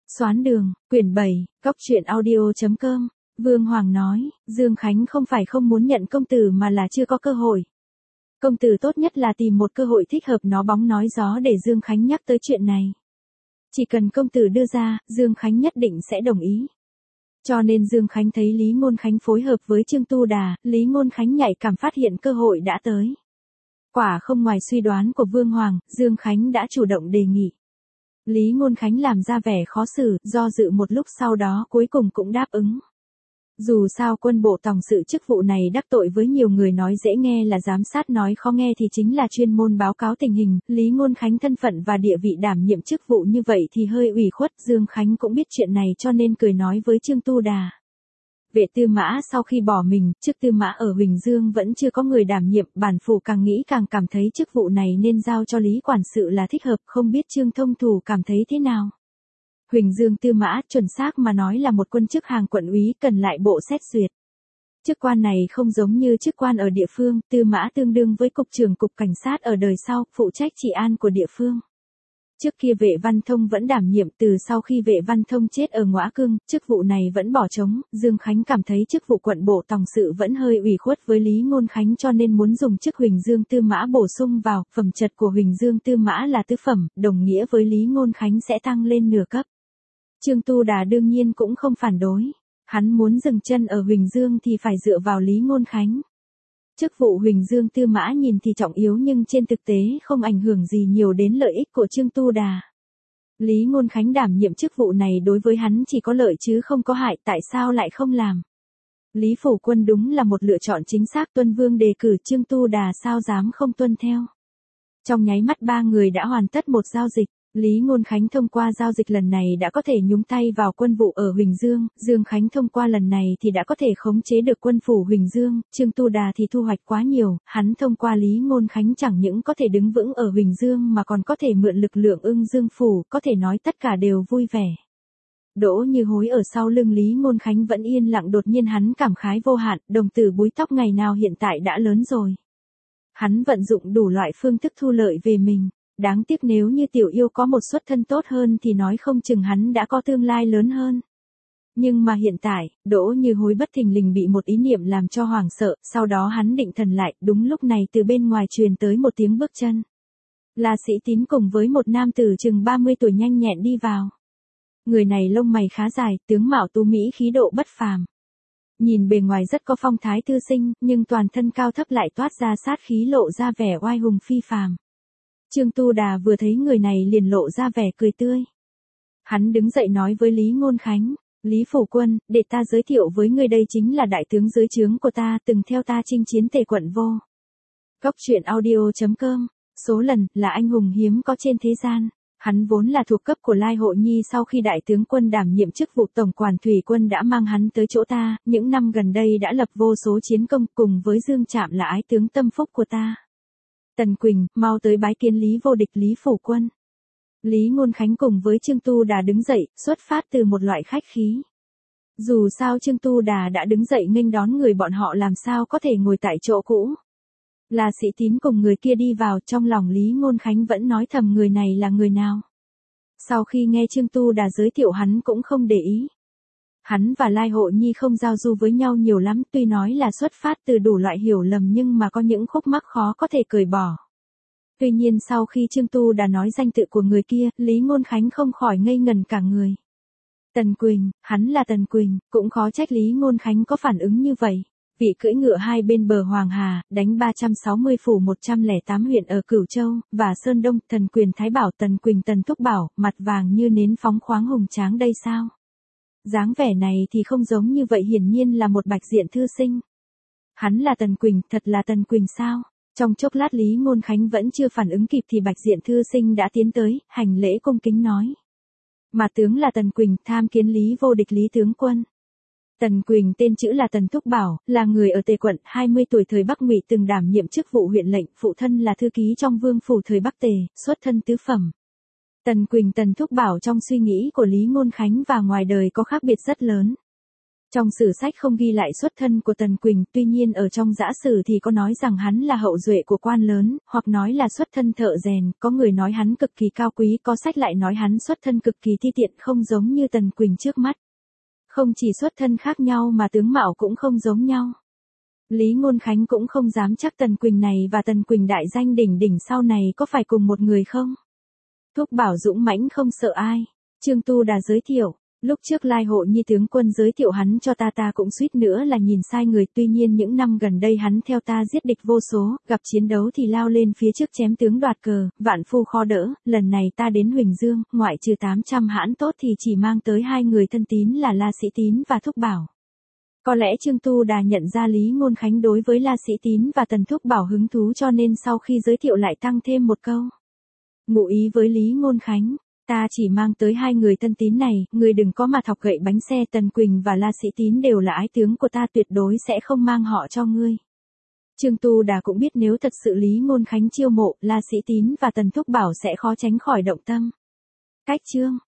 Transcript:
Xoán đường, quyển 7, Cóc truyện audio.com, Vương Hoàng nói, Dương Khánh không phải không muốn nhận công tử mà là chưa có cơ hội. Công tử tốt nhất là tìm một cơ hội thích hợp nó bóng nói gió để Dương Khánh nhắc tới chuyện này. Chỉ cần công tử đưa ra, Dương Khánh nhất định sẽ đồng ý. Cho nên Dương Khánh thấy Lý Ngôn Khánh phối hợp với Trương Tu Đà, Lý Ngôn Khánh nhạy cảm phát hiện cơ hội đã tới. Quả không ngoài suy đoán của Vương Hoàng, Dương Khánh đã chủ động đề nghị. Lý Ngôn Khánh làm ra vẻ khó xử, do dự một lúc sau đó cuối cùng cũng đáp ứng. Dù sao quân bộ tổng sự chức vụ này đắc tội với nhiều người nói dễ nghe là giám sát, nói khó nghe thì chính là chuyên môn báo cáo tình hình, Lý Ngôn Khánh thân phận và địa vị đảm nhiệm chức vụ như vậy thì hơi ủy khuất, Dương Khánh cũng biết chuyện này cho nên cười nói với Trương Tu Đà. Vệ Tư Mã sau khi bỏ mình, chức Tư Mã ở Huỳnh Dương vẫn chưa có người đảm nhiệm, bản phủ càng nghĩ càng cảm thấy chức vụ này nên giao cho Lý quản sự là thích hợp, không biết Trương Thông Thủ cảm thấy thế nào. Huỳnh Dương Tư Mã chuẩn xác mà nói là một quân chức hàng quận úy, cần lại bộ xét duyệt. Chức quan này không giống như chức quan ở địa phương, Tư Mã tương đương với cục trưởng cục cảnh sát ở đời sau, phụ trách trị an của địa phương. Trước kia Vệ Văn Thông vẫn đảm nhiệm, từ sau khi Vệ Văn Thông chết ở Ngõa Cương, chức vụ này vẫn bỏ trống, Dương Khánh cảm thấy chức vụ quận bộ tổng sự vẫn hơi ủy khuất với Lý Ngôn Khánh cho nên muốn dùng chức Huỳnh Dương Tư Mã bổ sung vào, phẩm chất của Huỳnh Dương Tư Mã là tứ phẩm, đồng nghĩa với Lý Ngôn Khánh sẽ tăng lên nửa cấp. Trương Tu Đà đương nhiên cũng không phản đối, hắn muốn dừng chân ở Huỳnh Dương thì phải dựa vào Lý Ngôn Khánh. Chức vụ Huỳnh Dương Tư Mã nhìn thì trọng yếu nhưng trên thực tế không ảnh hưởng gì nhiều đến lợi ích của Trương Tu Đà. Lý Ngôn Khánh đảm nhiệm chức vụ này đối với hắn chỉ có lợi chứ không có hại, tại sao lại không làm? Lý Phủ Quân đúng là một lựa chọn chính xác, Tuân Vương đề cử, Trương Tu Đà sao dám không tuân theo. Trong nháy mắt ba người đã hoàn tất một giao dịch. Lý Ngôn Khánh thông qua giao dịch lần này đã có thể nhúng tay vào quân vụ ở Huỳnh Dương, Dương Khánh thông qua lần này thì đã có thể khống chế được quân phủ Huỳnh Dương, Trương Tu Đà thì thu hoạch quá nhiều, hắn thông qua Lý Ngôn Khánh chẳng những có thể đứng vững ở Huỳnh Dương mà còn có thể mượn lực lượng Ưng Dương phủ, có thể nói tất cả đều vui vẻ. Đỗ Như Hối ở sau lưng Lý Ngôn Khánh vẫn yên lặng, đột nhiên hắn cảm khái vô hạn, đồng tử búi tóc ngày nào hiện tại đã lớn rồi. Hắn vận dụng đủ loại phương thức thu lợi về mình. Đáng tiếc nếu như Tiểu Yêu có một xuất thân tốt hơn thì nói không chừng hắn đã có tương lai lớn hơn. Nhưng mà hiện tại, Đỗ Như Hối bất thình lình bị một ý niệm làm cho hoảng sợ, sau đó hắn định thần lại, đúng lúc này từ bên ngoài truyền tới một tiếng bước chân. Là Sĩ Tín cùng với một nam tử chừng 30 tuổi nhanh nhẹn đi vào. Người này lông mày khá dài, tướng mạo tú mỹ, khí độ bất phàm. Nhìn bề ngoài rất có phong thái thư sinh, nhưng toàn thân cao thấp lại toát ra sát khí, lộ ra vẻ oai hùng phi phàm. Trương Tu Đà vừa thấy người này liền lộ ra vẻ cười tươi. Hắn đứng dậy nói với Lý Ngôn Khánh, Lý Phủ Quân, để ta giới thiệu với người, đây chính là đại tướng dưới trướng của ta, từng theo ta chinh chiến Tề quận Vô. Cóc truyện audio.com, số lần là anh hùng hiếm có trên thế gian. Hắn vốn là thuộc cấp của Lai Hộ Nhi, sau khi đại tướng quân đảm nhiệm chức vụ tổng quản thủy quân đã mang hắn tới chỗ ta, những năm gần đây đã lập vô số chiến công, cùng với Dương Trạm là ái tướng tâm phúc của ta. Tần Quỳnh, mau tới bái kiến Lý vô địch Lý Phủ Quân. Lý Ngôn Khánh cùng với Trương Tu Đà đứng dậy, xuất phát từ một loại khách khí. Dù sao Trương Tu Đà đã đứng dậy nghênh đón người, bọn họ làm sao có thể ngồi tại chỗ cũ. Là Sĩ Tín cùng người kia đi vào, trong lòng Lý Ngôn Khánh vẫn nói thầm người này là người nào. Sau khi nghe Trương Tu Đà giới thiệu hắn cũng không để ý. Hắn và Lai Hộ Nhi không giao du với nhau nhiều lắm, tuy nói là xuất phát từ đủ loại hiểu lầm nhưng mà có những khúc mắc khó có thể cởi bỏ. Tuy nhiên sau khi Trương Tu Đà nói danh tự của người kia, Lý Ngôn Khánh không khỏi ngây ngần cả người. Tần Quỳnh, hắn là Tần Quỳnh, cũng khó trách Lý Ngôn Khánh có phản ứng như vậy. Vị cưỡi ngựa hai bên bờ Hoàng Hà, đánh 360 phủ 108 huyện ở Cửu Châu, và Sơn Đông, Thần Quyền Thái Bảo, Tần Quỳnh Tần Thúc Bảo, mặt vàng như nến phóng khoáng hùng tráng đây sao? Dáng vẻ này thì không giống như vậy, hiển nhiên là một bạch diện thư sinh. Hắn là Tần Quỳnh, thật là Tần Quỳnh sao? Trong chốc lát Lý Ngôn Khánh vẫn chưa phản ứng kịp thì bạch diện thư sinh đã tiến tới, hành lễ cung kính nói. Mà tướng là Tần Quỳnh, tham kiến Lý vô địch Lý tướng quân. Tần Quỳnh tên chữ là Tần Thúc Bảo, là người ở Tề quận, 20 tuổi thời Bắc Ngụy, từng đảm nhiệm chức vụ huyện lệnh, phụ thân là thư ký trong vương phủ thời Bắc Tề, xuất thân tứ phẩm. Tần Quỳnh Tần Thúc Bảo trong suy nghĩ của Lý Ngôn Khánh và ngoài đời có khác biệt rất lớn. Trong sử sách không ghi lại xuất thân của Tần Quỳnh, tuy nhiên ở trong giã sử thì có nói rằng hắn là hậu duệ của quan lớn, hoặc nói là xuất thân thợ rèn, có người nói hắn cực kỳ cao quý, có sách lại nói hắn xuất thân cực kỳ ti tiện không giống như Tần Quỳnh trước mắt. Không chỉ xuất thân khác nhau mà tướng mạo cũng không giống nhau. Lý Ngôn Khánh cũng không dám chắc Tần Quỳnh này và Tần Quỳnh đại danh đỉnh đỉnh sau này có phải cùng một người không. Thúc Bảo dũng mãnh không sợ ai. Trương Tu Đà giới thiệu. Lúc trước Lai Hộ Nhi tướng quân giới thiệu hắn cho ta cũng suýt nữa là nhìn sai người, tuy nhiên những năm gần đây hắn theo ta giết địch vô số, gặp chiến đấu thì lao lên phía trước chém tướng đoạt cờ, vạn phu khó đỡ, lần này ta đến Huỳnh Dương, ngoại trừ 800 hãn tốt thì chỉ mang tới 2 người thân tín là La Sĩ Tín và Thúc Bảo. Có lẽ Trương Tu Đà nhận ra Lý Ngôn Khánh đối với La Sĩ Tín và Tần Thúc Bảo hứng thú cho nên sau khi giới thiệu lại tăng thêm một câu. Ngụ ý với Lý Ngôn Khánh. Ta chỉ mang tới 2 người thân tín này, người đừng có mà thọc gậy bánh xe. Tần Quỳnh và La Sĩ Tín đều là ái tướng của ta, tuyệt đối sẽ không mang họ cho ngươi. Trương Tu Đà cũng biết nếu thật sự Lý Ngôn Khánh chiêu mộ, La Sĩ Tín và Tần Thúc Bảo sẽ khó tránh khỏi động tâm. Cách chương